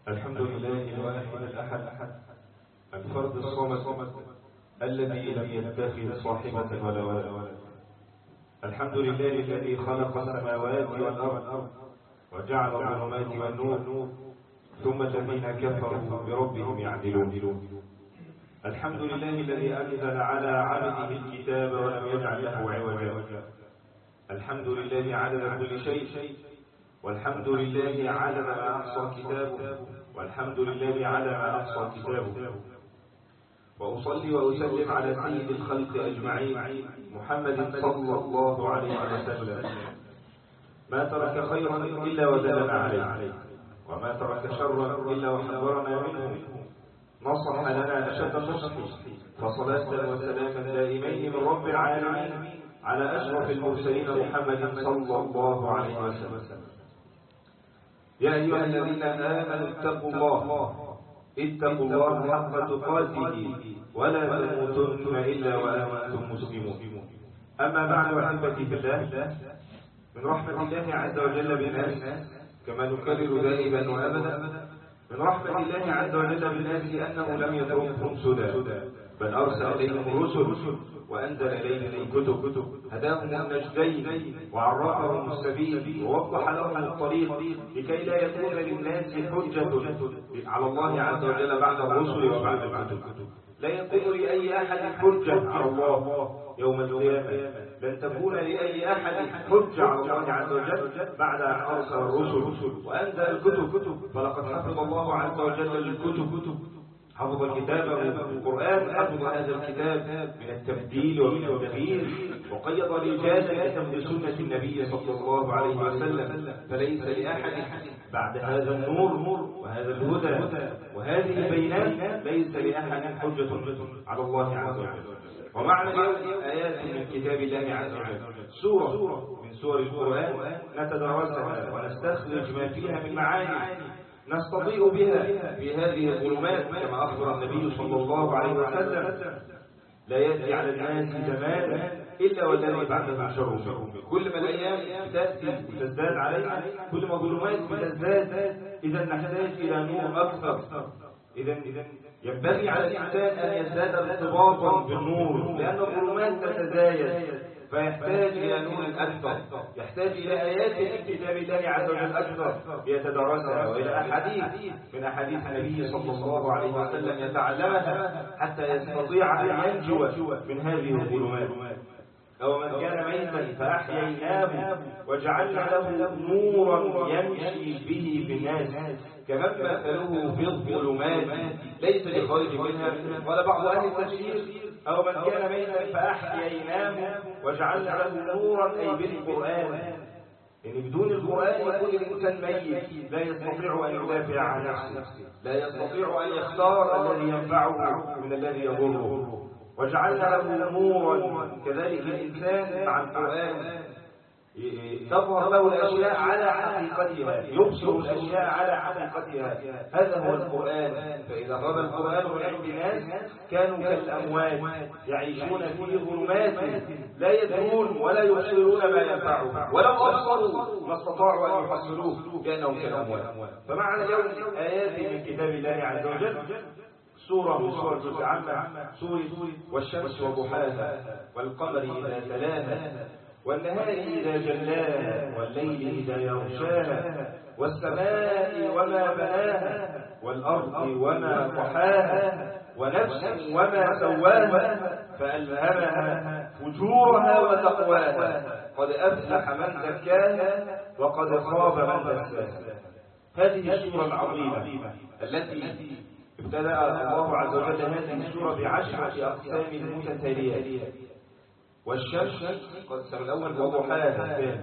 الحمد لله الواحد الأحد الفرد الصمد الذي لم يتخذ صاحبة ولا ولد. الحمد لله الذي خلق السماوات والأرض وجعل الظلمات والنور ثم الذين كفروا بربهم يعدلون. الحمد لله الذي أنزل على عبده الكتاب ولم يجعل له عوجا. الحمد لله عدد كل شيء، والحمد لله على ما أحصى كتابه، والحمد لله على ما أحصى كتابه. وأصلي وأسلم على سيد الخلق أجمعين محمد صلى الله عليه وسلم. ما ترك خيرا إلا ودلنا عليه، وما ترك شرا إلا وحذرنا منه. نصح لنا أشد النصح، فصلاة وسلاما دائمين من رب العالمين على أشرف المرسلين محمد صلى الله عليه وسلم. يا أيها الذين آمنوا اتقوا الله حق تقاته ولا تموتن إلا وأنتم مسلمون. أما بعد، أحبتي في الله، من رحمة الله عز وجل بالناس كما نكرر دائما وأبدا، من رحمة الله عز وجل بالناس أنه لم يتركهم سدى، بل أرسل إليهم الرسل وأنزل إليهم الكتب، هداهم النجدين وعرفهم السبيل ووضح لهم الطريق لكي لا يكون للناس حجة على الله عز وجل بعد الرسل وبعد الكتب. لا يكون لأي أحد حجة على الله يوم القيامة، لن تكون لأي أحد حجة على الله عز وجل بعد أن أرسل الرسل وأنزل الكتب. فلقد حفظ الله عز وجل الكتب، حفظ الكتاب من القرآن، حفظ هذا الكتاب من التبديل ومن التغيير، وقيض رجالا لحفظ سنة النبي صلى الله عليه وسلم. فليس لأحد بعد هذا النور وهذا الهدى وهذه البينات، ليس لأحد حجة على الله عز وجل. ومعنى اليوم آيات من كتاب الله عز وجل، سورة من سور القرآن نتدرسها ونستخرج ما فيها من معاني نستضيء بها في هذه الظلمات، كما أخبر النبي صلى الله عليه وسلم: لا يأتي على الناس زمان إلا والذي بعده شر منه. كل ما الأيام تأتي وتزداد علينا، كل ما الظلمات بتزداد، إذا نحتاج إلى نور أكثر. إذا ينبغي على الإنسان أن يزداد ارتباطا بالنور، لأن الظلمات تتزايد، فيحتاج إلى نور أكثر، يحتاج إلى آيات من كتاب الله عز وجل أكثر ليتدرسها، وإلى أحاديث من أحاديث النبي صلى الله عليه وسلم يتعلمها حتى يستطيع أن ينجو من هذه الظلمات. أو من كان ميتا فأحييناه وجعلنا له نورا يمشي به في الناس كمن مثله في الظلمات ليس بخارج منها. قال بعض أهل التفسير: أو من كان ميتا فأحييناه وجعلنا له نورا، أي بالقرآن. يعني بدون القرآن يكون الإنسان ميت، لا يستطيع أن يدافع عن نفسه، لا يستطيع أن يختار الذي ينفعه من الذي يضره. وجعلنا له نورا، كذلك الإنسان مع القرآن تظهر له الأشياء على حقيقتها، يبصر الأشياء على حقيقتها. هذا هو القرآن. فإذا غاب القرآن من عند ناس كانوا كالأموات يعيشون في ظلمات، لا يدرون ولا يبصرون ما ينفعهم، ولو أبصروا ما استطاعوا أن يحصلوه لأنهم كالأموات. فمعنى اليوم آيات من كتاب الله عز وجل، سورة من سورة جزء عامة، سورة والشمس وضحاها والقمر إذا تلاها والنهار إذا جلاها والليل إذا يغشاها والسماء وما بناها والأرض وما طحاها ونفس وما سواها فألهمها فجورها وتقواها قد أفلح من زكاها وقد خاب من دساها. هذه السورة العظيمة التي ابتدأ الله عز وجل هذه السورة ب10 أقسام متتالية. والشمس قد الأول وضحاها،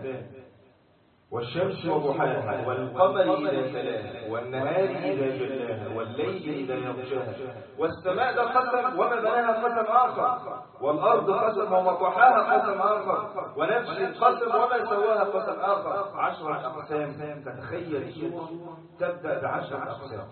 والشمس وضحاها والقمر إذا تلاها والنهار إذا جلاها والليل إذا يغشاها والسماء ده قسم وما بناها قسم آخر والأرض قسم وما طحاها قسم آخر ونفس قسم وما سواها قسم آخر. 10 أقسام. تتخيل سورة تبدأ ب10 أقسام،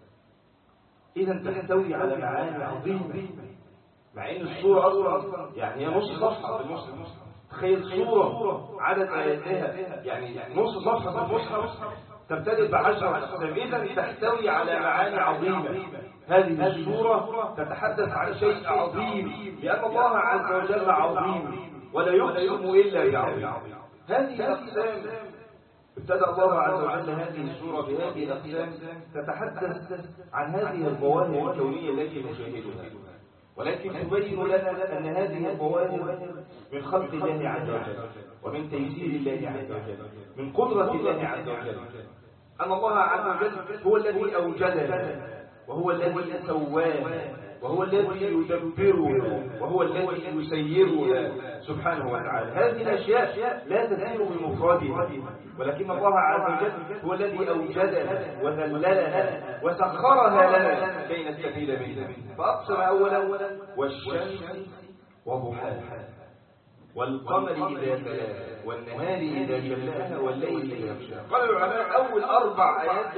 إذا تحتوي على معاني عظيمة، مع إن السورة أصلا يعني هي نص صفحة في المصحف. تخيل سورة عدد آياتها يعني نص صفحة في المصحف تبتدئ ب10 أقسام، إذن تحتوي على معاني عظيمة. هذه السورة تتحدث عن شيء عظيم، لأن الله عز وجل عظيم ولا يقسم إلا بعظيم. هذه الأقسام ابتدأ الله عز وجل هذه السورة بهذه الأقسام تتحدث عن هذه الظواهر الكونية التي نشاهدها، ولكن تبين لنا أن هذه الظواهر من خلق الله عز وجل، ومن تيسير الله عز وجل، من قدرة الله عز وجل. أن الله عز وجل هو الذي أوجدنا، وهو الذي سوانا، وهو الذي يدبرنا، وهو الذي يسيرنا سبحانه وتعالى. هذه الأشياء لا تسير بمفردها، ولكن الله عز وجل هو الذي أوجدنا وذللنا وسخرها لنا كي نستفيد منها. فأقسم أولا والشمس وضحاها والقمر إذا تلاها والنهار إذا جلاها والليل إذا يغشاها. قال العلماء أول 4 آيات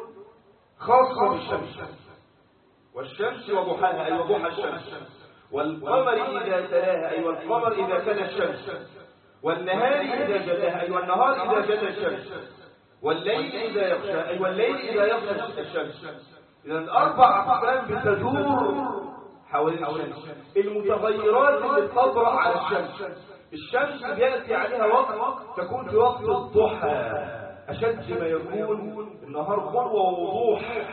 خاصة بالشمس، والشمس وضحاها أي وضحى الشمس، والقمر إذا تلاها أي والقمر إذا تلا الشمس، والنهار إذا جلاها أي والنهار إذا جلى الشمس، والليل إذا يغشى أي والليل إذا يغشى الشمس. إذن 4 أقسام بتدور حول الشمس، المتغيرات اللي تطرأ على الشمس بيأتي عليها وقت تكون في وقت الضحى أشد ما يكون النهار قوة ووضوح،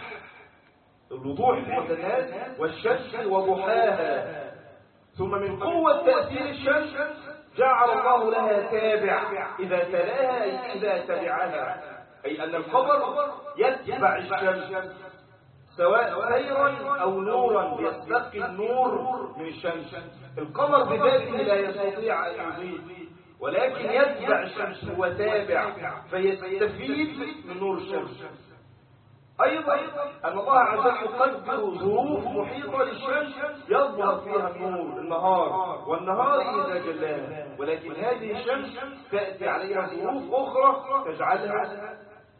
الوضوح في الناس والشمس وضحاها. ثم من قوة تأثير الشمس جعل الله لها تابع إذا تلاها أي إذا تبعها، أي أن القمر يتبع الشمس سواء سيرا أو نورا، يستقي النور من الشمس. القمر بذاته لا يستطيع أن يضيء، ولكن يتبع الشمس وتابع فيستفيد من نور الشمس. أيضا أن الله عز وجل يقدر ظروف محيطة للشمس يظهر فيها النور النهار، والنهار إذا جلاها، ولكن هذه الشمس تأتي عليها ظروف أخرى تجعلها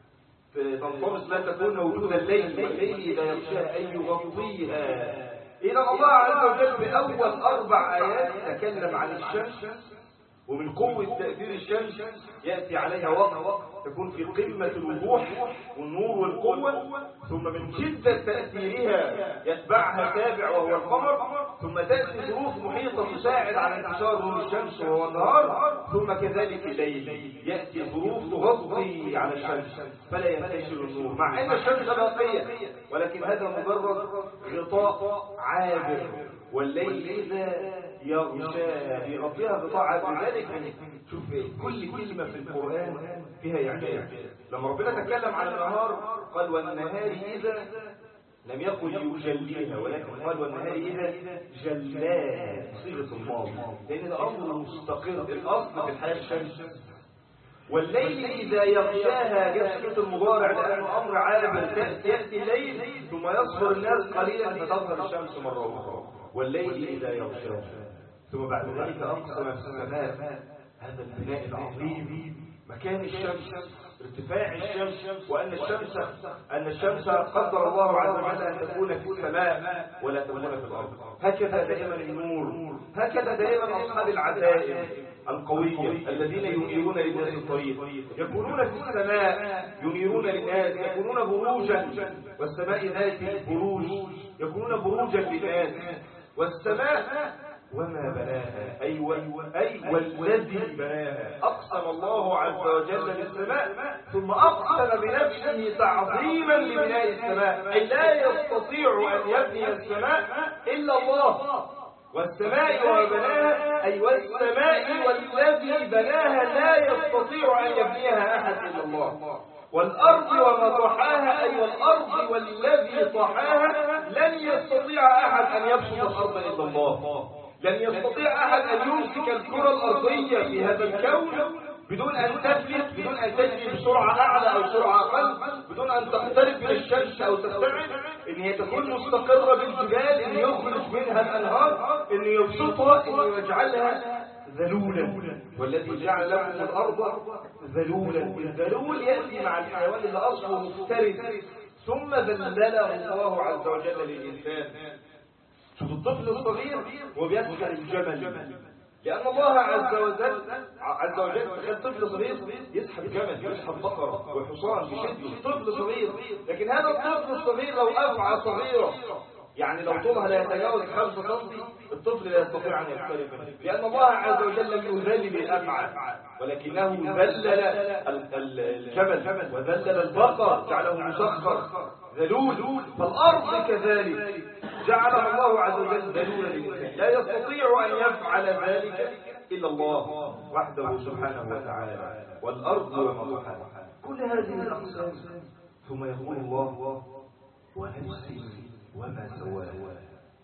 تنطمس لا تكون موجودة الليل، والليل إذا يغشاها أي يغطيها. إذا الله عز وجل بأول 4 آيات تكلم عن الشمس، ومن قوة تأثير الشمس يأتي عليها وقت تكون في قمة الوضوح والنور والقوة، ثم من شدة تأثيرها يتبعها تابع وهو القمر، ثم تأتي ظروف محيطة تساعد على انتشار نور الشمس وهو النهار، ثم كذلك الليل يأتي ظروف تغطي على الشمس فلا ينتشر النور، مع أن الشمس باقية، ولكن هذا مجرد غطاء عابر. والليل إذا يغشاها يغطيها غطاء عابر. لذلك شوف كل كلمة في القرآن فيها إعجاز. لما ربنا تكلم عن النهار قال والنهار إذا لم يقل يجليها، ولكن قال والنهار إذا جلاها صيغة الماضي، لأن الأمر مستقر، الأصل في الحياة الشمس. والليل إذا يغشاها جسد المضارع لأنه أمر عابر، يأتي الليل ثم يصبر الناس قليلا فتظهر الشمس مرة أخرى. والليل إذا يغشاها، ثم بعد ذلك أقسم في السماء، هذا البناء العظيم، مكان الشمس، ارتفاع الشمس، وأن الشمس قدر الله عز وجل أن تكون في السماء ولا تكون في الأرض. هكذا دائما النور، هكذا دائما أصحاب العزائم القوية الذين ينيرون للناس الطريق، يكونون في السماء ينيرون للناس، يكونون بروجا، والسماء ذات البروج، يكونون بروجا للناس. والسماء وما بناها أي والذي بناها. أقسم الله عز وجل بالسماء ثم أقسم بنفسه تعظيما لبناء السماء، أي لا يستطيع أن يبني السماء إلا الله. والسماء وما بناها أي والسماء والذي بناها لا يستطيع أن يبنيها أحد إلا الله. والأرض وما طحاها أي والأرض والذي طحاها لن يستطيع أحد أن يبسط الأرض إلا الله. لن يستطيع أحد أن يمسك الكرة الأرضية في هذا الكون بدون أن تفلت، بدون أن تجري بسرعة أعلى أو سرعة أقل، بدون أن تقترب من الشمس أو تبتعد، إن هي تكون مستقرة بالجبال، إن يخرج منها الأنهار، إن يبسطها، إن يجعلها ذلولا. والذي جعل لكم الأرض ذلولا، الذلول يأتي مع الحيوان اللي أصله مفترس ثم ذلله الله عز وجل للإنسان. شوف الطفل الصغير وبيسحر الجمل، لأن الله عز وجل تخيل طفل صغير يسحب جمل، يسحب بقرة وحصان بشده، طفل صغير. لكن هذا الطفل الصغير لو أفعى صغيرة، يعني لو طولها لا يتجاوز 5 سم، الطفل لا يستطيع أن يقترب منه، لأن الله عز وجل لم يذلل الأفعى، ولكنه ذلل الجبل وذلل البقر، جعله مسخر ذلول. فالأرض كذلك جعلها الله عز وجل ذلولا للإنسان، لا يستطيع أن يفعل ذلك إلا الله وحده سبحانه وتعالى. والأرض وما طحاها، كل هذه الأقسام. ثم يقول الله ونفس وما سواها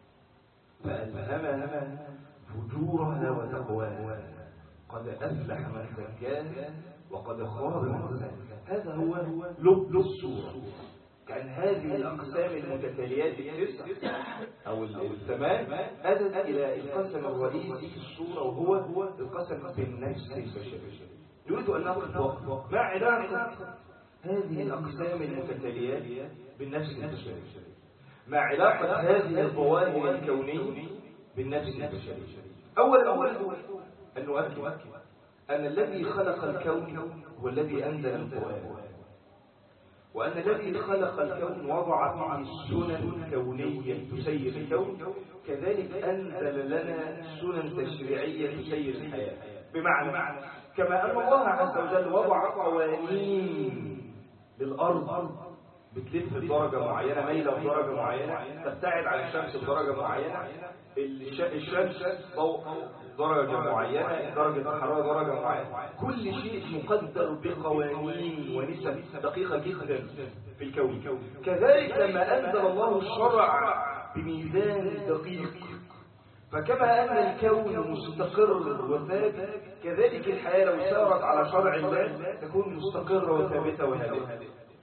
فألهمها فجورها وتقواها قد أفلح من زكاها وقد خاب من دساها. هذا هو لب السورة. كان هذه الأقسام المتتاليات ال9 أو ال8 أدت إلى القسم الرئيسي في السورة، وهو القسم بالنفس البشرية. يريد أن نأخذ وقت مع علاقة هذه الأقسام المتتاليات بالنفس البشرية، مع علاقة هذه الظواهر الكونية بالنفس البشرية. أولا أن نؤكد أن الذي خلق الكون هو الذي أنزل القرآن، وأن الذي خلق الكون وضع فيه سنن كونية تسير الكون، كذلك أنزل لنا سنن تشريعية تسير الحياة. بمعنى كما أن الله عز وجل وضع قوانين للأرض بتلف بدرجة معينة، ميلة بدرجة معينة، تبتعد عن الشمس بدرجة معينة، الشمس ضوء درجة معينة، درجة الحرارة درجة معينة، كل شيء مقدر بقوانين ونسب دقيقة جدا في الكون. كذلك لما أنزل الله الشرع بميزان دقيق، فكما أن الكون مستقر وثابت، كذلك الحياة لو سارت على شرع الله تكون مستقرة وثابتة وهادئة.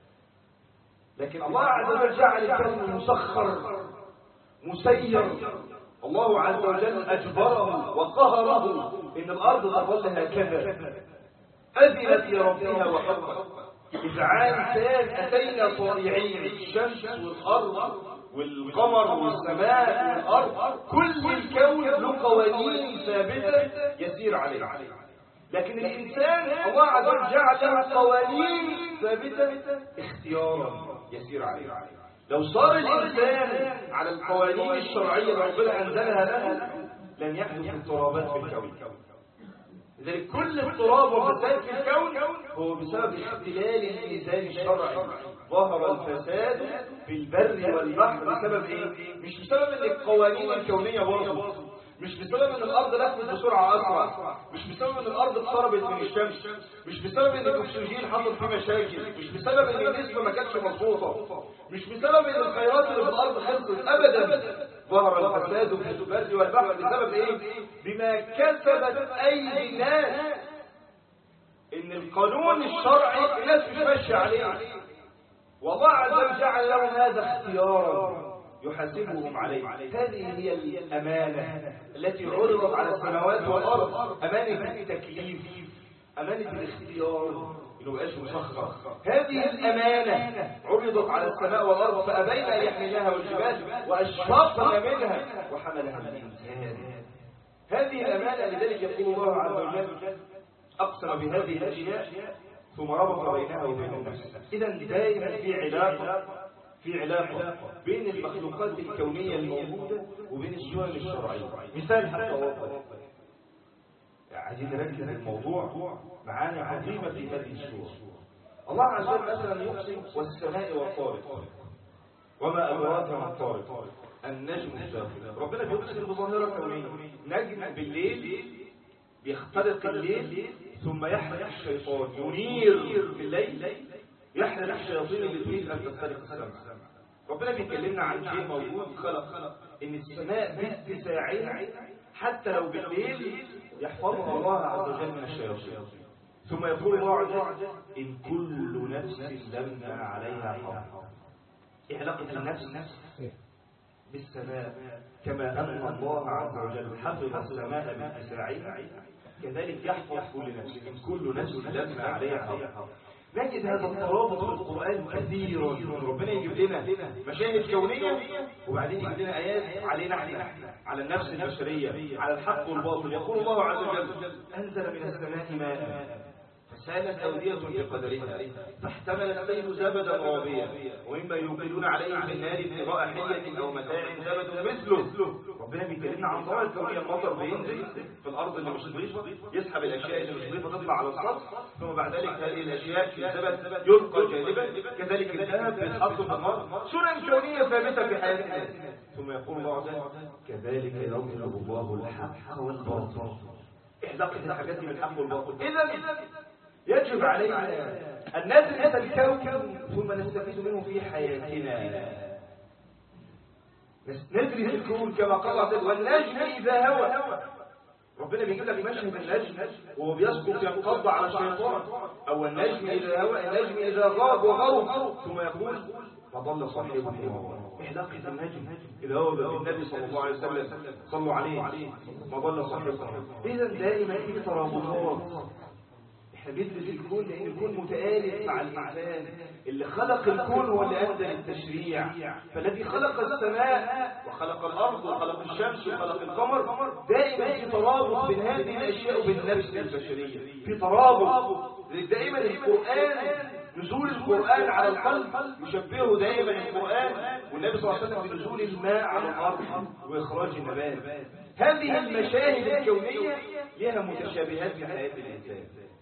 لكن الله عز وجل جعل الكون مسخر مسير. الله عز وجل أجبره وقهره إن الأرض تظل هكذا، أذنت لربها وحقت. إذعان كان أتينا طائعين، الشمس والأرض والقمر والسماء والأرض، كل الكون له قوانين ثابتة يسير عليها. لكن الإنسان الله عز وجل جعل له قوانين ثابتة اختيارا يسير عليها. لو صار الإنسان على القوانين الشرعية اللي ربنا أنزلها له لن يحدث اضطرابات في الكون. لذلك كل اضطراب وفساد في الكون هو بسبب اختلال الميزان الشرعي. ظهر الفساد في البر والبحر بسبب ايه؟ مش بسبب ان القوانين الكونية باظت، مش بسبب ان الارض لفت بسرعة اسرع، مش بسبب ان الارض اقتربت من الشمس، مش بسبب ان الاكسجين حصل فيه مشاكل، مش بسبب ان النسبة ما كانتش مظبوطة، مش بسبب ان الخيرات اللي في الارض خلصت ابدا. ظهر الفساد في البر والبحر بسبب ايه؟ بما كسبت ايدي الناس. ان القانون الشرعي الناس مش ماشيه عليه، والله عز وجل جعل لهم هذا اختيارا يحاسبهم عليه. هذه هي الامانه التي عرضت على السماوات والارض، امانه التكليف، امانه الاختيار انه مبقاش مسخر. هذه الامانه عرضت على السماء والارض فابين ان يحملنها والجبال واشفقن منها وحملها الانسان. هذه الامانه، لذلك يقول الله عز وجل اقسم بهذه الاشياء ثم ربط بينها وبين النفس. اذا دائما في علاقه بين المخلوقات الكونيه الموجوده وبين السنن الشرعيه. مثال حتى واضح، عايزين نركز الموضوع معاني عظيمه في هذه السوره. الله عز وجل مثلا يقسم والسماء والطارق وما أدراك ما الطارق النجم الثاقب. ربنا بيقسم بظاهره كونيه، نجم بالليل بيخترق الليل ثم يحرق الشيطان، ينير في الليل يحرق الشياطين اللي تريد ان تخترق السماء. ربنا بيكلمنا عن شيء موجود خلق، ان السماء باتساعها حتى لو بالليل يحفظها الله عز وجل من الشياطين. ثم يقول الله عز وجل ان كل نفس لما عليها حافظ. ايه علاقه النفس بالسماء؟ كما ان الله عز وجل حفظ السماء باتساعها كذلك يحفظ كل نفس، إن كل نفس لما عليها حافظ. نجد هذا الترابط في القرآن كثيرا. ربنا يجيب لنا مشاهد كونية وبعدين يجيب لنا آيات علينا احنا، على النفس البشرية، على الحق والباطل. يقول الله عز وجل: أنزل من السماء ماء فسالت أودية بقدرها فاحتمل السيل زبدا رابيا ومما يوقدون عليه في النار ابتغاء حلية أو متاع زبد مثله. ربنا بيكلمنا عن ظواهر كونية. المطر بينزل في الأرض اللي مش نظيفة يسحب الأشياء اللي مش نظيفة تطلع على السطح، ثم بعد ذلك هذه الأشياء في الزبد يلقى جانبا. كذلك الذهب بيتحط في النار. سنن كونية ثابتة في حياة الناس. ثم يقول الله عز وجل: كذلك يضرب الله الحق والباطل. احدقت الحاجات من الحق والباطل. إذا يجب علينا أن ندرس الكون ثم نستفيد منه في حياتنا. ندرس الكون كما قال الله: والنجم إذا هوى. ربنا بيجيب لك مشهد النجم وهو بيسقط ينقض على الشيطان، أو النجم إذا هوى، النجم إذا غاب وغرب، ثم يقول: فضل صاحبه في علاقة النجم إذا هو بالنبي صلى الله عليه وسلم صلوا عليه ما ضل صاحبه. إذا دائما في ترابطات. احنا بندرس الكون لأن الكون متآلف مع الإنسان. اللي خلق الكون هو اللي أنزل التشريع. فالذي خلق السماء وخلق الأرض وخلق الشمس وخلق القمر دائما في ترابط بين هذه الأشياء وبين النفس البشرية. في ترابط. دائما القرآن، نزول القرآن على القلب يشبهه دائما القرآن والنبي صلى الله عليه وسلم بنزول الماء على الأرض وإخراج النبات. هذه المشاهد الكونية لها متشابهات في حياة الإنسان.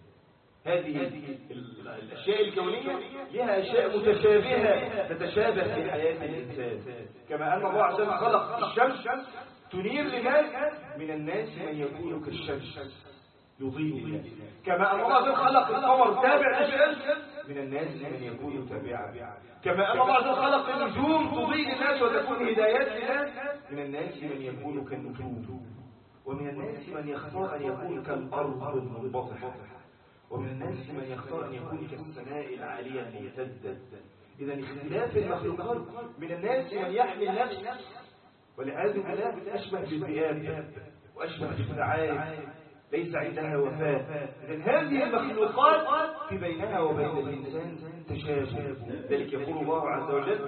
هذه الأشياء الكونية لها أشياء متشابهة تتشابه في حياة الإنسان. كما أن الله عز وجل خلق الشمس تنير لناس، من الناس من يكون كالشمس يضيء الناس. كما أن الله عز وجل خلق القمر تابع للشمس، من الناس من يكون تابعا. كما أن الله عز وجل خلق النجوم تضيء للناس وتكون هدايات للناس، من الناس من يكون كالنجوم. ومن الناس من يختار أن يكون كالأرض المنبطحة، ومن الناس من يختار أن يكون كالسماء العالية الممتدة. إذا اختلاف المخلوقات. من الناس من يحمي النفس والعياذ بالله أشبه بالذئاب وأشبه بالثعالب ليس عندها وفاة. إذن هذه المخلوقات في بينها وبين الإنسان تشابه. ذلك يقول الله عز وجل: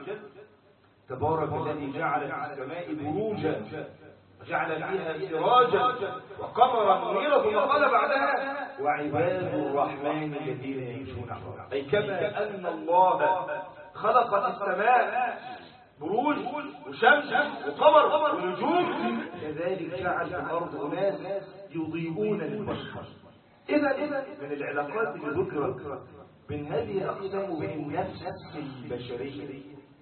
تبارك الذي جعل في السماء بروجا وجعل فيها سراجا وقمرا منيرا، ثم قال بعدها: وعباد الرحمن الذين يمشون على الأرض. أي كما أن الله خلق في السماء بروج وشمس وقمر ونجوم، كذلك جعل في الأرض أناس يضيئون للبشر. إذا من العلاقات اللي ذكرت بين هذه الأقسام وبين النفس البشرية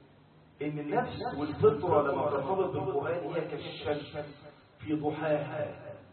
إن النفس والفطرة لما ترتبط بالقرآن هي كالشمس في ضحاها.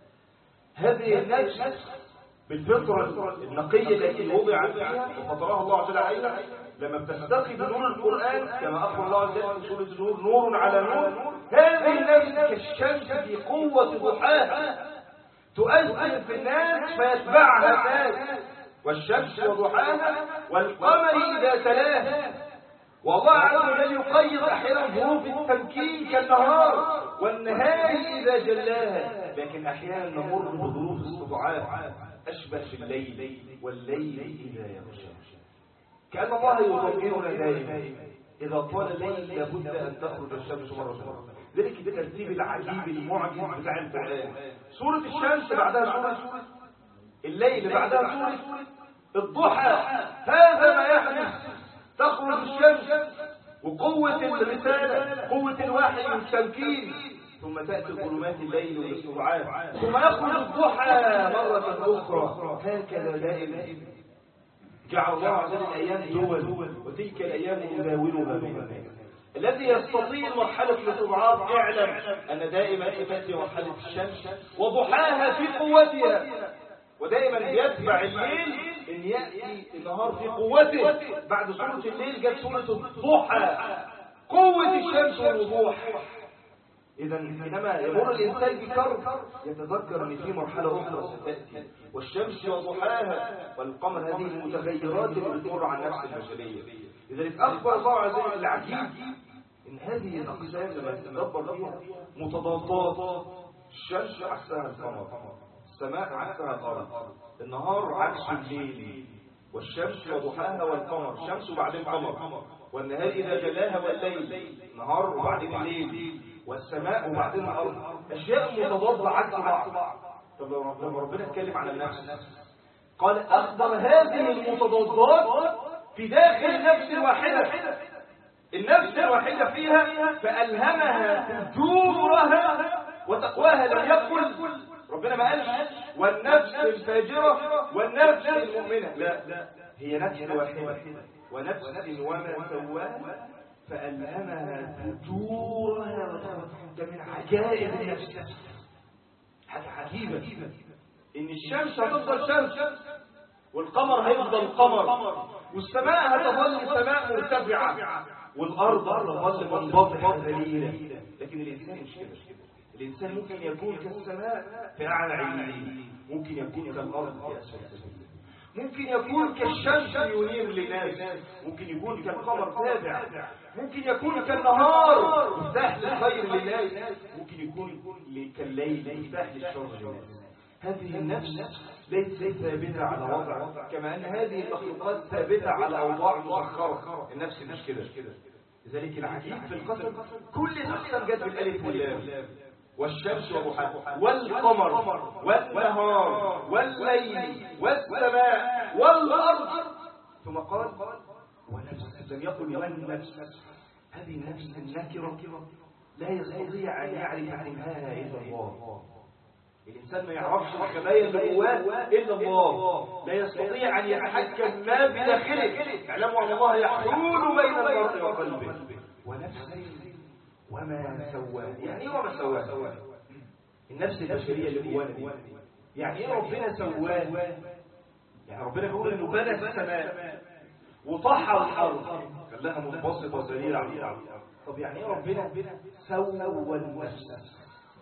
هذه النفس بالفطرة النقية التي وضعت فيها وفطرها الله تعالى عليها لما بتستقي بنور القرآن كما أخبر الله عز وجل في سورة النور: نور على نور. هذه النفس كالشمس في قوة ضحاها تؤثر في الناس فيتبعها الناس. والشمس وضحاها والقمر إذا تلاها. والله عز وجل يقيض أحيانا ظروف التمكين كالنهار والنهار إذا جلاها، لكن أحيانا نمر بظروف استضعاف أشبه بالليل والليل إذا يغشى. كأن الله يطمئننا دائما إذا طال الليل لابد أن تخرج الشمس مرة أخرى. ذلك الترتيب العجيب المعجز بتاع القرآن. سورة الشمس بعدها سورة الليل بعدها سورة الضحى. هذا ما يحدث. تخرج الشمس وقوة الرسالة، قوة الوحي والتمكين، ثم تأتي ظلمات الليل والاستضعاف، ثم يخرج الضحى مرة أخرى. هكذا دائما جعل الله عز وجل الأيام دول، وتلك الأيام نداولها بين الناس. الذي يستطيع مرحلة الاستضعاف اعلم أن دائما تأتي مرحلة الشمس وضحاها في قوتها، ودائما يتبع الليل ان يأتي النهار في قوته. بعد سورة الليل جت سورة الضحى، قوة الشمس والوضوح. إذا حينما يمر الإنسان بكرب يتذكر أن في مرحلة أخرى ستأتي، والشمس وضحاها والقمر، هذه المتغيرات اللي بتمر على النفس البشرية. لذلك أخبر الله عز وجل العجيب إن هذه الأقسام لما تتدبر فيها متضادات. الشمس عكسها القمر، السماء عكسها الأرض، النهار عكس الليل، والشمس وضحاها والقمر، الشمس وبعدين قمر، والنهار إذا جلاها والليل، نهار وبعدين الليل، والسماء وبعدين الأرض، أشياء متضادة عكس بعض. طب لما ربنا اتكلم عن النفس قال أخبر هذه المتضادات في داخل النفس الواحدة، النفس الواحدة فيها فألهمها فجورها وتقواها. لم يقل ربنا ما قالش والنفس الفاجرة والنفس المؤمنة، لا، هي نفس واحدة، ونفس وما سواها فألهمها فجورها وتقواها. ده من عجائب النفس، حاجة عجيبة إن الشمس هتفضل شمس، والقمر هيفضل قمر، والسماء هتظل سماء مرتفعة، والأرض هتظل منبطحة ذليلة. لكن الإنسان مش كده. الإنسان ممكن يكون كالسماء في أعلى عليين، ممكن يكون كالأرض في أسفل سبيل، ممكن يكون كالشمس ينير للناس، ممكن يكون كالقمر تابع، ممكن يكون كالنهار مفتاح للخير للناس، ممكن يكون كالليل مفتاح للشر للناس. هذه النفس ليست ثابتة على وضع، كما أن هذه المخلوقات ثابتة على أوضاع مسخرة. النفس مش كده. لذلك العجيب في القسم كل الأقسام جت بالألف واللام، والشمس وضحاها والقمر والنهار والليل والسماء والأرض، ثم قال ونفس. لم يقل والنفس. هذه النفس النكرة لا يستطيع أن يعرف عنها إلا الله. الإنسان ما يعرفش الخبايا اللي جواه إلا الله، لا يستطيع أن يتحكم ما بداخله. اعلموا أن الله يحول بين المرء وقلبه. ونفس وما سواها. يعني ايه وما سواها؟ النفس البشرية اللي جوانا دي، يعني ايه ربنا سواها؟ يعني ربنا بيقول انه بنى السماء وطحر الارض خلاها منبسطه وذليله على الارض. طب يعني ايه ربنا سوى النفس؟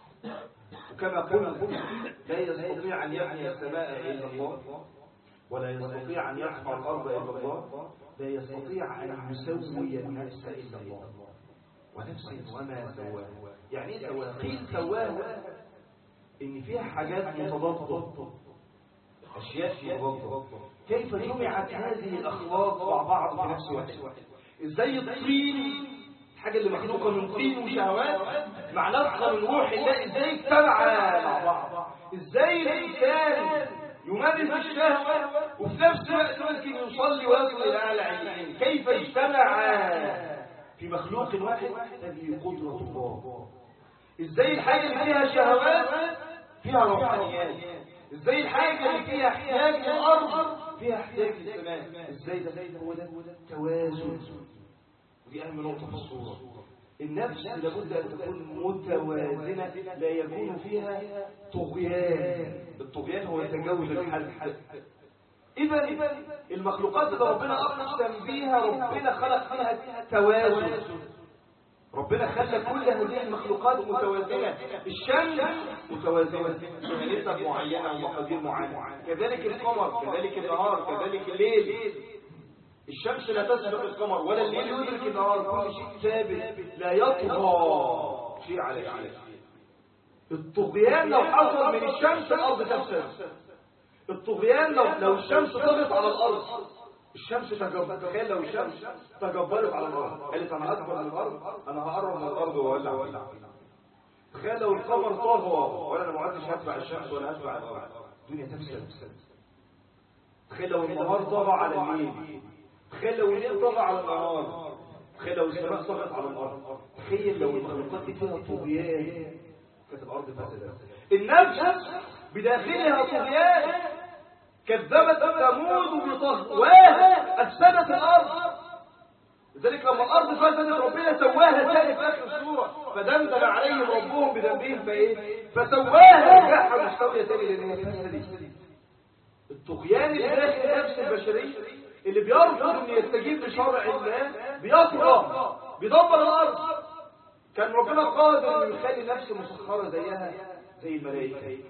وكما قلنا لا يستطيع ان يبني السماء الا الله، ولا يستطيع ان يرفع الارض الا الله، لا يستطيع ان يسوي النفس الا الله. ونفس وما سواها. يعني ايه سواها؟ قيل سواها ان فيها حاجات متضادة، اشياء متضادة. كيف جمعت هذه الاخلاق مع بعض في نفس واحد؟ ازاي الطين، الحاجة اللي مخلوقة من طين وشهوات مع نفخة من روح الله، ازاي اجتمعا مع بعض؟ ازاي الانسان يمارس الشهوة وفي نفس الوقت ممكن يصلي ويصل الى اعلى عليين؟ كيف اجتمعا في مخلوق واحد؟ هذه قدرة الله. ازاي الحاجة اللي فيها شهوات فيها روحانيات؟ ازاي الحاجة اللي فيها احتياج للأرض فيها احتياج للسماء؟ ازاي ده؟ هو ده توازن. ودي أهم نقطة في الصورة. النفس لابد أن تكون متوازنة، لا يكون فيها طغيان. الطغيان هو تجاوز الحد. إذا المخلوقات اللي ربنا أقسم بيها، ربنا خلق فيها توازن. ربنا خلى كل هذه المخلوقات متوازنة. الشمس متوازنة بنسب معينة ومقادير معينة، كذلك القمر، كذلك النهار، كذلك الليل. الشمس لا تسبق القمر ولا الليل يدرك النهار، كل شيء ثابت لا يطغى شيء على شيء. الطغيان لو حصل من الشمس الأرض تفسد. الطغيان لو الشمس طغت على الأرض، الشمس تجبرت. تخيل لو الشمس تجبرت على الأرض، قالت أنا أكبر من الأرض، أنا هقرب من الأرض وأولع. تخيل لو القمر طغى ولا أنا ما عدتش هتبع الشمس ولا هتبع الأرض، الدنيا تفسد. تخيل لو النهار طغى على الليل، تخيل لو الليل طغى على النهار، تخيل لو السماء طغت على الأرض، تخيل لو المخلوقات دي فيها طغيان كانت الأرض فسدت. النفس بداخلها طغيان، كذبت ثمود بطغواها أفسدت الأرض. لذلك لما الأرض فسدت ربنا سواها تاني في آخر السورة، فدمدم عليهم ربهم بذنبهم فسواها رجعها مستوية تاني لأنها فسدت. الطغيان اللي داخل النفس البشرية اللي بيرفض أن يستجيب لشرع الله بيطغى، بيدمر الأرض. كان ربنا قادر أن يخلي النفس مسخرة زيها زي الملائكة،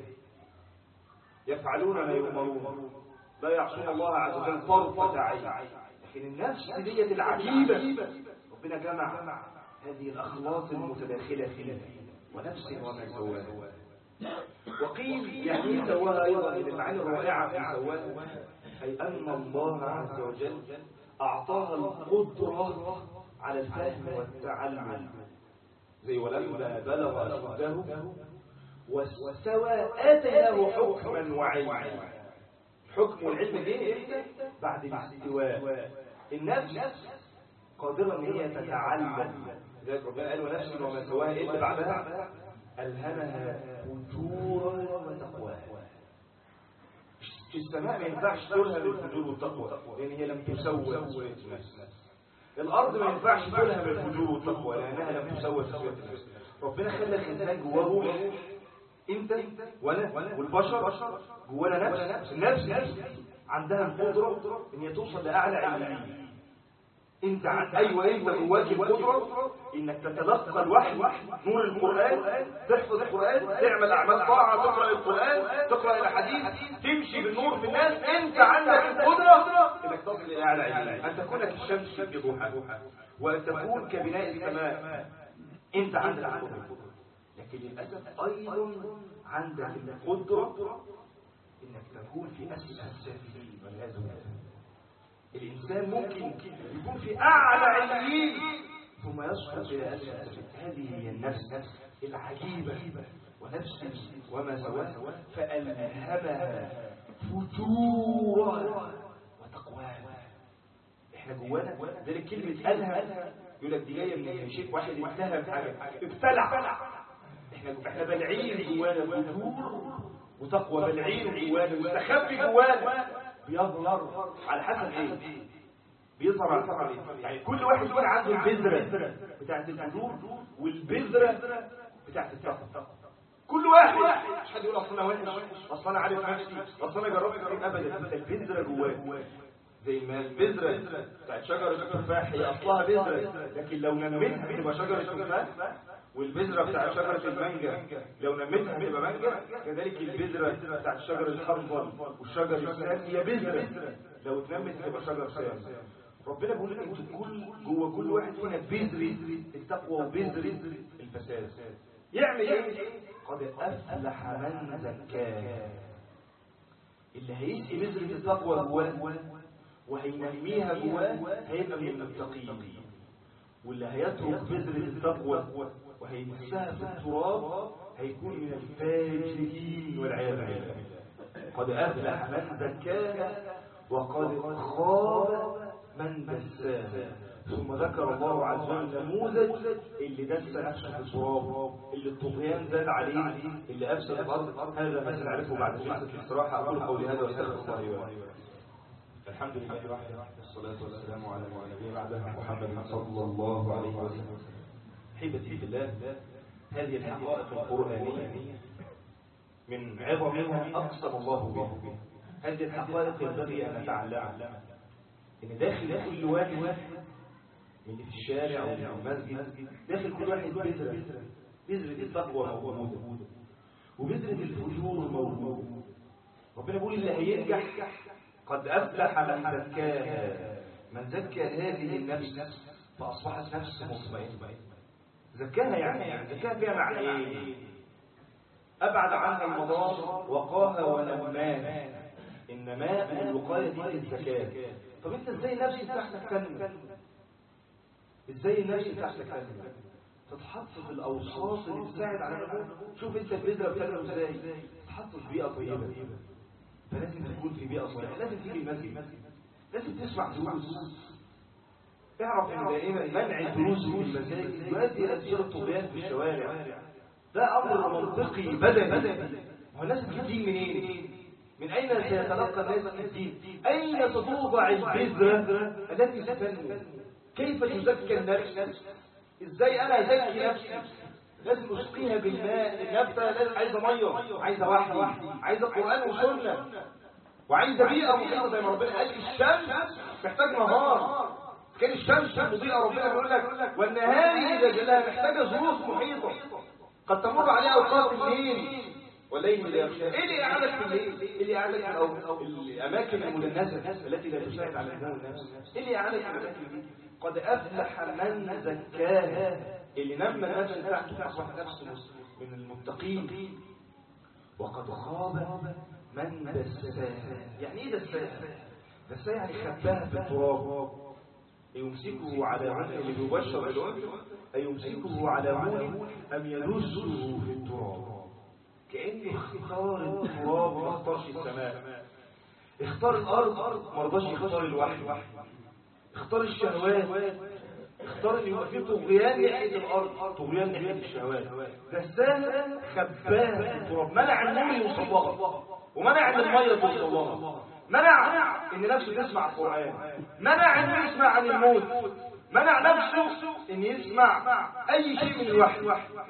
يفعلون ما يؤمرون، لا يعصون الله عز وجل طرفة عين. لكن النفس ديت العجيبة ربنا جمع هذه الأخلاق المتداخلة فيها، ونفس وما سواها. وقيل يعني سواها أيضا من المعاني الرائعة في سواها أي أن الله عز وجل أعطاها القدرة على الفهم والتعلم، زي ولما بلغ أشده واستوى آتيناه حكما وعلما. الحكم والعلم ايه؟ بعد الاستواء. النفس قادرة ان هي تتعلم، لذلك ربنا قال ونفس وما سواها الا بعدها ألهمها فجورها وتقواها. في السماء ما ينفعش تلهم الفجور والتقوى لان هي لم تسوى تسوية النفس. الارض ما ينفعش تلهم الفجور والتقوى لانها لم تسوى تسوية النفس. ربنا خلى الانسان جواه روح، انت وانا والبشر جوانا نفس عندها القدره ان هي توصل لاعلى علميه. انت انت جواك القدره انك تتلقى الوحي، نور القران، تحفظ القران، تعمل اعمال طاعه، تقرا القران، تقرا الاحاديث، تمشي بالنور في الناس. انت عندك القدره انك تصل الى اعلى علميه، ان تكون كالشمس في ضحاها وان تكون كبناء السماء. انت عندك القدره، لكن للاسف ايضا عندك القدره انك تكون في اسفل السافلين والعياذ بالله. الانسان ممكن يكون في اعلى عليين ثم يسقط الى اسفل السافلين. هذه هي النفس العجيبه، ونفس وما سواها فالهمها فجورها وتقواها. احنا جوانا ذلك كلمه الهم يقول لك دي جايه من شيء واحد اتهم حاجه ابتلع. احنا بلعين جوانا فجور وتقوى، بلعين جوانا مستخبي جوانا بيظهر على حسب ايه؟ بيظهر على حسب ايه؟ يعني كل واحد فينا عنده البذره بتاعت الفجور والبذره بتاعت التقوى. كل واحد، مش حد يقول اصل انا وحش، اصل انا عارف نفسي، اصل انا جربت كتير. ابدا، انت البذره جواك. زي ما البذره بتاعت شجره التفاح هي اصلها بذره، لكن لو نميتها تبقى شجره تفاح. والبذرة بتاعت شجرة المانجا لو نمتها تبقى مانجا. كذلك البذرة بتاعت شجر الخرفل والشجر السام هي بذرة، لو اتنمت تبقى شجر سام. ربنا بيقول لك انتوا جوه كل واحد فينا بذرة التقوى وبذرة الفساد. يعمل ايه؟ قد افلح من زكاها. اللي هيسقي بذرة التقوى جواه وهينميها جواه هيبقى من المتقين، واللي هيترك بذرة التقوى وهيمسها في التراب هيكون من الفاجرين والعياذ بالله. قد أفلح من زكاها وقد خاب من دساها. ثم ذكر الله عز وجل نموذج اللي دس نفسه في التراب، اللي الطغيان زاد عليه، اللي أفسد الأرض. هذا ما سنعرفه بعد جلسة الاستراحة. أقول قولي هذا واستغفر الله لي ولكم. الحمد لله وحده، والصلاة والسلام على النبي بعده محمد صلى الله عليه وسلم. حبتي في الله، هذه الحقائق القرآنية من عظمها أقسم الله بها. هذه الحقائق ينبغي أن نتعلمها. إن داخل كل واحد من في الشارع أو في المسجد، داخل كل واحد بذرة التقوى موجودة وبذرة الفجور موجودة. ربنا بيقول اللي هينجح قد أفلح من زكاها. من زكى هذه النفس فأصبحت نفس مطمئنة. زكاها يعني زكاها فيها معنى ايه؟ أبعد عنها المضار وقاها ونماها. النماء والوقاية دي الزكاة. طب انت ازاي النفس بتاعتك تنمو؟ ازاي النفس بتاعتك تنمو؟ تتحط في الأوساط اللي تساعد على النمو. شوف انت البذرة بتنمو ازاي؟ تتحط في بيئة طيبة، فلازم تكون في بيئة صالحة، لازم تيجي المسجد، لازم تسمع دروس. اعرف ان دائما منع الدروس في المساجد يؤدي الى انتشار الطغيان في الشوارع. ده امر منطقي بدني. هو الناس بتدين منين؟ من اين سيتلقى الناس الدين؟ اين ستوضع البذرة التي ستنمو؟ كيف تزكى النفس؟ ازاي انا ازكي نفسي؟ لازم اسقيها بالماء. النبتة لازم عايزة مية، عايزة وحي، عايزة قرآن وسنة، وعايزة بيئة محيطة زي ما ربنا قال. الشمس محتاج نهار، كان الشمس مضيئة ربنا بيقول لك والنهار إذا جلاها محتاجة ظروف محيطة. قد تمر عليها أوقات الليل والليل إذا يغشى. إيه اللي قاعدك في الليل؟ إيه اللي قاعدك في الأماكن المدنسة التي لا تساعد على نمو النفس؟ إيه اللي قاعدك في الأماكن دي؟ قد أفلح من زكاها. اللي نمى النفس بتاعته أصبح نفسه من المتقين. وقد خاب من دساها. يعني إيه دساها؟ بس يعني خباها في التراب، يمسكه على عون اللي بيبشر بالأنثى، أي يمسكه على عون أم يدسه في التراب. كأنه اختار التراب وما اختارش السماء، اختار الأرض ما رضاش يختار الوحي، اختار الشهوات، اختار ان يبقى فيه طغيان ناحيه الارض، طغيان ناحيه الشهوات، دساها خباها في التراب، منع النور يوصل لها، ومنع ان الميه توصل لها، منع ان نفسه تسمع القران، منع انه يسمع عن الموت، منع نفسه ان يسمع اي شيء من الوحي،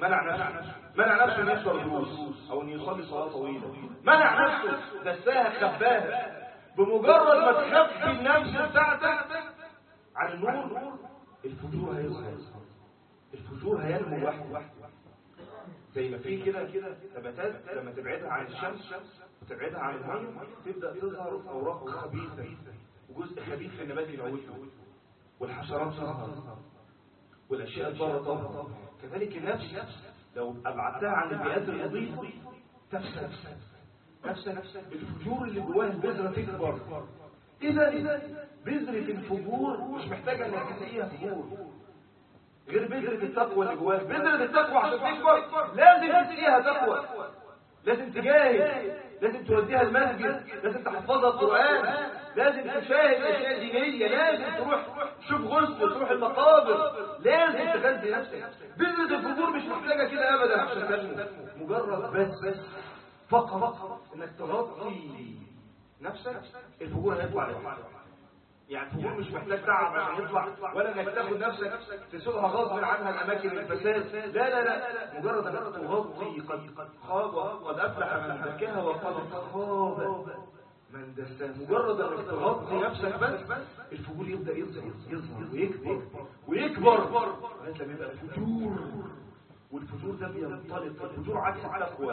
منع نفسه ان يحضر دروس او ان يصلي صلاه طويله، منع نفسه، دساها خباها. بمجرد ما تخبي النفس بتاعتك عن النور، الفجور هيظهر، الفجور هينمو لوحده. زي ما في كده نباتات لما تبعدها عن الشمس وتبعدها عن الميه تبدا تظهر اوراق خبيثه، وجزء خبيث في النبات يموته، والحشرات تظهر، والاشياء الضاره تظهر. كذلك النفس لو ابعدتها عن البيئات النظيفه تفسد، نفسك الفجور اللي جواها البذره تكبر. اذا بذره الفجور مش محتاجه انك تسقيها فجور، غير بذره التقوى اللي جواها. بذره التقوى عشان تكبر لازم تسقيها تقوى، لازم تجاهد، لازم توديها المسجد، لازم تحفظها القران، لازم تشاهد اشياء دينيه، لازم تروح تشوف غسل، تروح المقابر، لازم تغذي نفسك. بذره الفجور مش محتاجه كده ابدا عشان تنمو، مجرد بس فقط انك تغطي نفسك الفجور هيطلع لك. يعني الفجور مش محتاج تعب عشان يطلع، ولا انك تاخد نفسك تسوقها غصب عنها الاماكن الفساد، لا، مجرد انك تغطي. قد خاب وقد افلح من زكاها وقد خاب من دساها. مجرد انك تغطي نفسك بس الفجور يبدا يظهر ويكبر لغايه لما يبقى فجور، والفجور ده بينطلق. الفجور عكس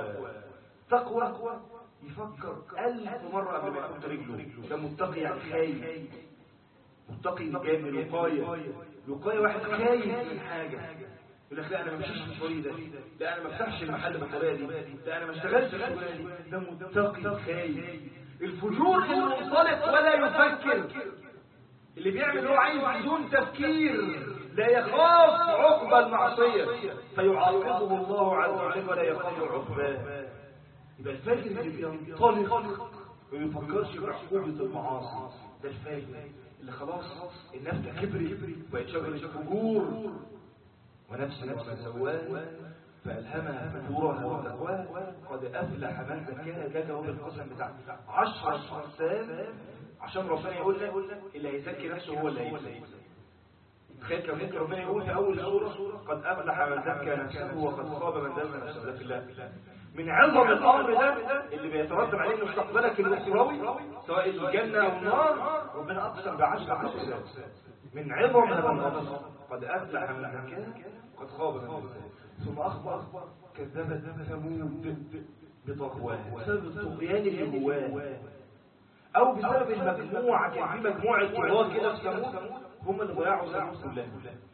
تقوى يفكر 1000 مرة قبل ما يحط رجله. ده متقي يعني خايف، متقي جاي من الوقاية. واحد خايف من حاجة يقول لك لا انا ما امشيش في الطريق ده، لا انا ما افتحش المحل بالطريقة دي، لا انا ما اشتغلش الشغلانة دي. ده متقي خايف. الفجور المنطلق ولا يفكر، اللي بيعمل هو عايز بدون تفكير، لا يخاف عقبى المعصية فيعاقبه الله عز وجل ولا يخاف عقباه. يبقى الفاجر اللي بينطلق ما بيفكرش بعقوبة المعاصي، ده الفاجر اللي خلاص النفس كبرت وبقت شجرة فجور. ونفس وما سواها فألهمها فجورها وتقواها قد أفلح من زكاها. ده هو القسم بتاع 10 أقسام عشان ربنا يقول لك اللي هيزكي نفسه هو اللي هيزكي. تخيل كان ممكن ربنا يقول في أول سورة قد أفلح من زكى نفسه وقد خاب من دس نفسه. لا في الله من عظم الأمر ده اللي بيترتب عليه مستقبلك الأخروي سواء الجنة أو النار، ربنا أقسم ب10 أقسام من عظم هذا الأمر. قد أفلح من زكاها قد خاب من دس. ثم أخبر كذبت ثمود بطغواها بسبب الطغيان اللي جواه، أو بسبب المجموعة. كان في مجموعة طغاة كده في ثمود هم اللي ضيعوا ثمود كلها.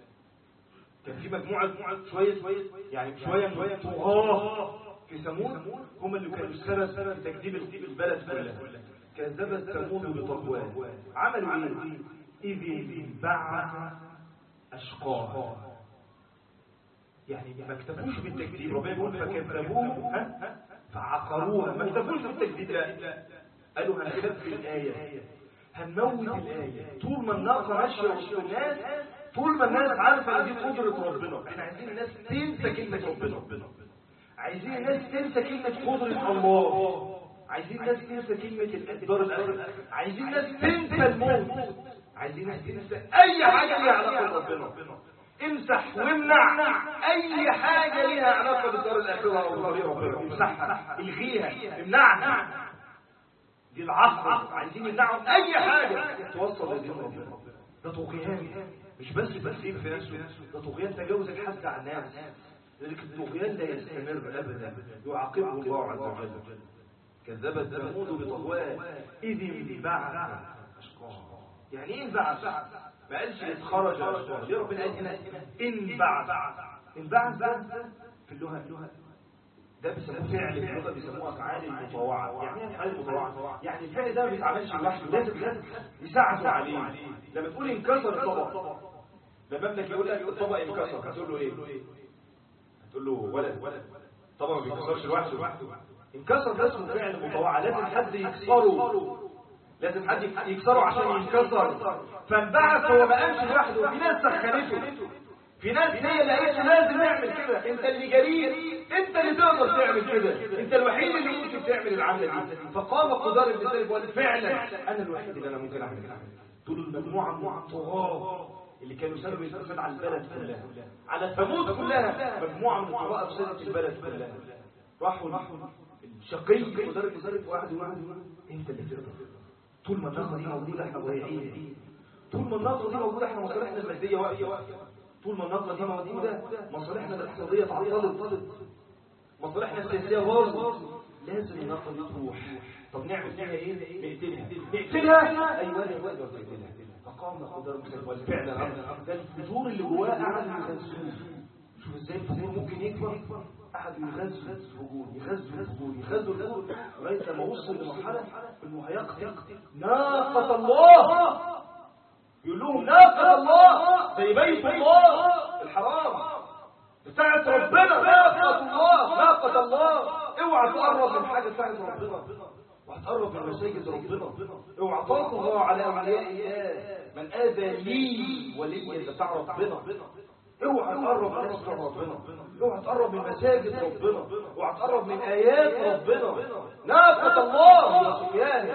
كان في مجموعة شوية من طغاة في ثمود هم اللي كانوا السبب في تكذيب البلد كلها. كذبت ثمود بطغواها. عملوا ايه؟ إذ انبعث أشقاها. يعني ما اكتفوش بالتكذيب، ربنا يقول فكذبوه فعقروها. ما اكتفوش بالتكذيب، لا قالوا هنخبي الآية، هنموت الآية. طول ما الناقة ماشية وسط الناس، طول ما الناس عارفة ان دي قدرة ربنا. احنا عايزين الناس تنسى كلمة ربنا، عايزين الناس تنسى كلمة قدرة الله، عايزين الناس تنسى كلمة الدار الآخرة، عايزين الناس تنسى الموت، عايزين الناس تنسى أي حاجة ليها علاقة بربنا. امسح وامنع أي حاجة ليها علاقة بالدار الآخرة أو بطريق ربنا. امسحها، الغيها، امنعها. دي العصر عايزين يمنعوا أي حاجة توصل لدين ربنا. ده طغيان، مش بس تسيب في نفسه، ده طغيان تجاوز الحد عن الناس. لذلك الطغيان لا يستمر أبدا، يعاقبه الله عز وجل. كذبت ثمود بطغواها إذ انبعث أشقاها. يعني إيه انبعث؟ ما قالش اتخرج أشقاها. ليه ربنا قال هنا انبعث؟ انبعث في اللغة ده بيسموه فعل في اللغه، بيسموه افعال المطوعه. يعني ايه افعال المطوعه؟ يعني الفعل ده ما بيتعملش لوحده، لازم يساعدوا عليه. لما تقول انكسر الطبق، لما ابنك يقول لك الطبق انكسر هتقول له ايه؟ هتقول له ولد الطبق ما بينكسرش لوحده. انكسر ده اسمه فعل مطوعه، لازم حد يكسره، لازم حد يكسره عشان ينكسر. فانبعث هو ما قامش لوحده، في ناس سخنته، في ناس هي اللي قالت لازم نعمل كده. انت اللي جريء، انت اللي تقدر تعمل كده، انت الوحيد اللي ممكن تعمل العمله دي. فقام قدار بن سالم وقال فعلا انا الوحيد اللي انا ممكن اعمل كده. دول المجموعه من الطغاه اللي كانوا سبب الفساد على البلد كلها، على ثمود كلها. مجموعه من الطغاه افسدت البلد كلها. راحوا الشقي قدار بن سالم واحد انت اللي تقدر. طول ما النقطه دي موجوده احنا ضايعين، طول ما النقطه دي موجوده احنا مصالحنا الماديه واقفه، طول ما النقطه دي موجوده مصالحنا الاقتصاديه اتعطلت، مصالحنا السياسيه باظت. لازم النقطه دي تروح. طب نعمل فيها ايه؟ نقتلها. ايوه نقدر نقتلها. فقام قدر مسلم والفعل ده الفجور اللي جواه قعد يغذوه. شوف ازاي الفجور ممكن يكبر. قعد يغذوا الفجور لغايه لما وصل لمرحله انه هيقتل ناقه الله. يقول لهم ناقة الله زي بيت الله الحرام بتاعت ربنا، ناقة الله. اوعى تقرب من حاجة بتاعت ربنا، وهتقرب من مساجد ربنا. اوعى تطغى على اولياء الله. من اذى لي ولي بتاع ربنا. اوعى تقرب من ناس ربنا، اوعى تقرب من مساجد ربنا، اوعى تقرب من ايات ربنا. ناقة الله يا سفيان.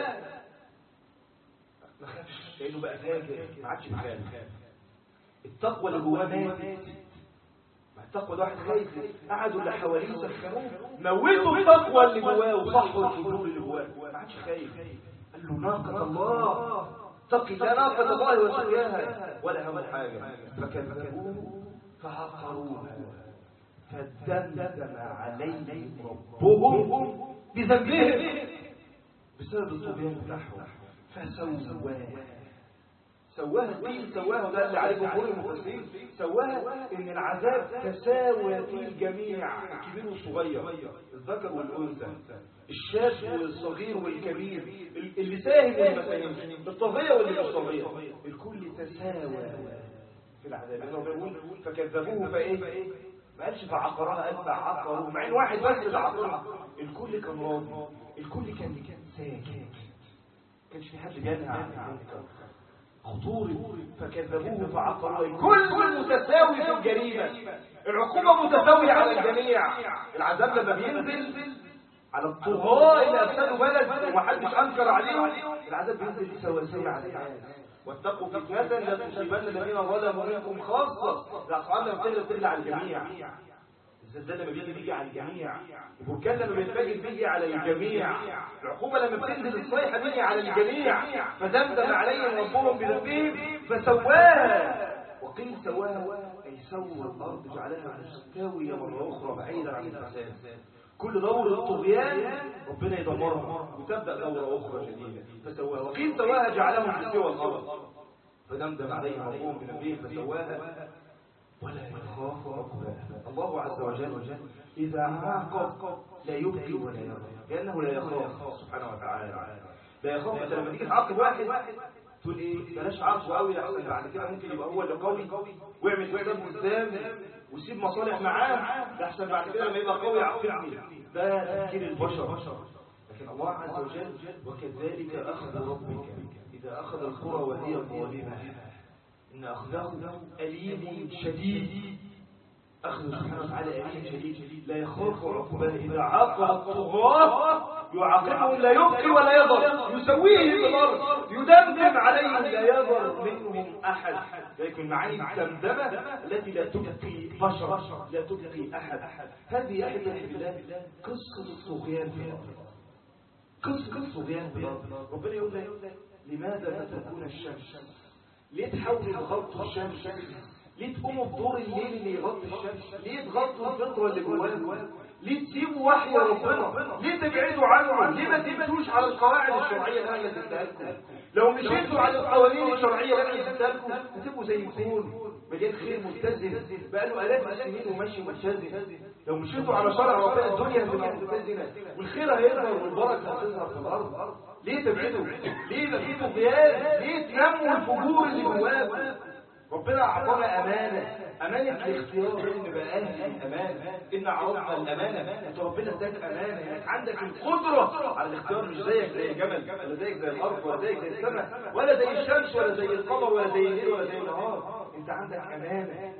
ما خافش لانه بقى فاجر، ما عادش بخاف. التقوى اللي جواه ماتت. التقوى ده واحد خايف، قعدوا اللي حواليه سخنوه، موتوا التقوى اللي جواه وصحوا الفجور اللي جواه. ما عادش خايف. قال له ناقة الله، اتقي لا ناقة الله وسقياها ولا هم حاجة. فكذبوه فعقروها فدمدم عليهم ربهم بذنبهم، بسبب الطغيان بتاعهم. سواها ده اللي عليه جمهور المفسرين. سواها ان العذاب تساوى في الجميع، الكبير والصغير، الذكر والانثى، الشاب والصغير والكبير، اللي ساهم واللي ما ساهمش، الطاغيه واللي مش طاغيه، الكل تساوى في العذاب. انا بقول فكذبوه فايه؟ ما قالش فعقرها، قال فعقروا، مع ان واحد بس اللي عقرها. الكل كان راضي، الكل كان ساكت، كانش في حد بينهى عن المنكر. خطورة فكذبوه فعقروه. الكل متساوي في الجريمة، العقوبة متساوية على الجميع. العذاب لما بينزل على الطغاة اللي أفسدوا بلد ومحدش أنكر عليهم، العذاب بينزل سواسية على الناس. واتقوا فتنة لا تصيبن الذين ظلموا منكم خاصة. الأسعار لما بتنزل على الجميع، الزلزال لما بيجي على الجميع، البركان لما بيتفجر بيجي على الجميع، العقوبة لما بتنزل الصيحة بيجي على الجميع. فدمدم عليهم ربهم بذنبهم فسواها. وقيل سواها أي سوى الأرض جعلها مستوية مرة أخرى بعيدا عن الفساد. كل دورة طغيان ربنا يدمرها وتبدأ دورة أخرى جديدة. فسواها. وقيل سواها جعلهم مستوى الأرض فدمدم عليهم ربهم بذنبهم فسواها ولا يخاف عقباها. الله عز وجل إذا عاقب لا يبقي ولا يرى، لأنه لا يخاف سبحانه وتعالى. لا يخاف. أنت لما تيجي تعاقب واحد تقول إيه؟ بلاش عاقبه قوي لحسن بعد كده ممكن يبقى هو اللي قوي ويعمل حساب قدام ويسيب مصالح معاه، لحسن بعد كده لما يبقى قوي يعاقبني. ده تفكير البشر. لكن الله عز وجل وكذلك أخذ ربك إذا أخذ القرى وهي ظالمة إن أخذه أليم شديد. أخذ سبحانه وتعالى أليم شديد. لا يخاف عقباه. إذا عاقب الطغاة يعاقبهم لا يبقي ولا يضر، يسويهم بالأرض، يدمدم عليهم لا يضر منهم أحد. لكن معاني الدمدمة التي لا تبقي بشر، لا تبقي أحد. هذه أحبتي بالله قصة الطغيان في الأرض، قصة الطغيان في الأرض. ربنا يقول لك لماذا تتركون الشمس؟ ليه تحاولوا تغطوا الشمس؟ ليه تقوموا بدور الليل اللي يغطي الشمس؟ ليه تغطوا الفطرة اللي جواكم؟ ليه تسيبوا وحي ربنا؟ ليه تبعدوا عنه؟ ليه ما تمشوش على القواعد الشرعية اللي انا اديتها لكم؟ لو مشيتوا على القوانين الشرعية اللي انا اديتها لكم هتبقوا زي الكون، مليان خير ملتزم بقاله آلاف السنين وماشي ملتزم. لو مشيتوا على شرع ربنا الدنيا هتبقى ملتزمة والخير هيظهر والبركة هتظهر في الأرض. ليه تبعدوا؟ ليه بقى في طغيان؟ ليه تنموا الفجور اللي جواكم؟ ربنا أعطانا أمانة الاختيار إن نبقى أهل الأمانة. إن عرضنا الأمانة أنت ربنا اداك أمانة إنك عندك القدرة على الاختيار، مش زيك زي الجبل ولا زيك زي الأرض ولا زيك زي السماء ولا زي الشمس ولا زي القمر ولا زي الليل ولا زي النهار. أنت عندك أمانة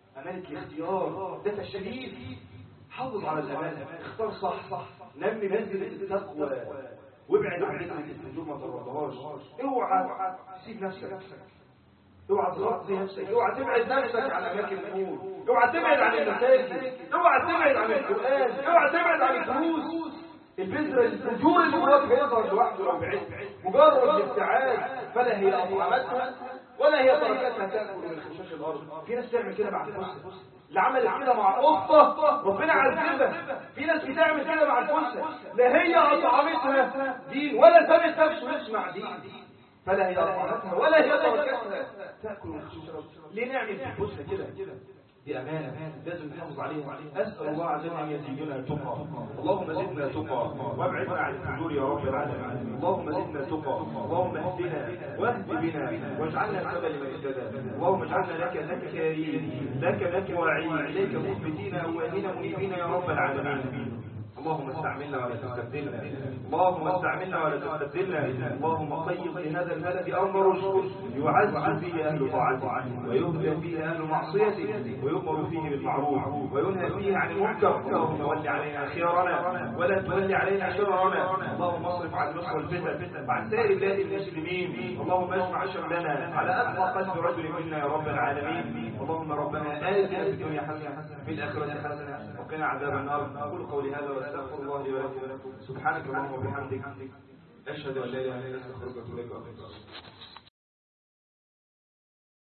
الاختيار، ده تشريف. حافظ على الأمانة، اختار صح، نمي منزلة التقوى وابعد عن منزلة الفجور ما ترضهاش. اوعى تسيب نفسك، اوعى تغطي نفسك، اوعى تبعد نفسك عن اماكن النور، اوعى تبعد عن المساجد، اوعى تبعد عن القران، اوعى تبعد عن الدروس. البذره الفجور اللي جواك هيظهر لوحده لو بعدت. مجرد الابتعاد فلا هي اطعمتها ولا هي تركتها تاكل من خشاش الارض. في ناس تعمل كده مع الفسه، اللي عمل كده مع قطه ربنا عذبها. في ناس بتعمل كده مع الفسه، لا هي اطعمتها دين ولا سابت نفسه يسمع دين، فلا هي أطعمتها ولا هي تركتها تأكل من خشاش الأرض. ليه نعمل في الفسة كده؟ دي أمانة لازم نحافظ عليها. أسأل الله عز وجل أن يزيدنا تقى. اللهم زدنا تقى وابعدنا عن الفجور يا رب العالمين. اللهم زدنا تقى، اللهم اهدنا واهد بنا واجعلنا سببا لمن اهتدى. اللهم اجعلنا لك ذكارين لك مواعين إليك مخبتين أوابين منيبين يا رب العالمين. اللهم استعملنا ولا تستبدلنا، اللهم استعملنا ولا تستبدلنا. اللهم قيض لهذا البلد امر رشد يعز فيه اهل طاعته ويهدى فيه اهل معصيته ويؤمر فيه بالمعروف وينهى فيه عن المنكر. اللهم ول علينا خيارنا ولا تول علينا شرارنا. اللهم اصرف عن نصر الفتن وعن سائر بلاد المسلمين. اللهم اجمع شملنا على اتقى قلب رجل منا يا رب العالمين. اللهم ربنا آتنا في الدنيا حسنه في الاخره حسنه وقنا عذاب النار. اقول قولي هذا واستغفر الله لي ولكم. سبحانك اللهم وبحمدك، اشهد ان لا اله الا انت استغفرك واتوب اليك.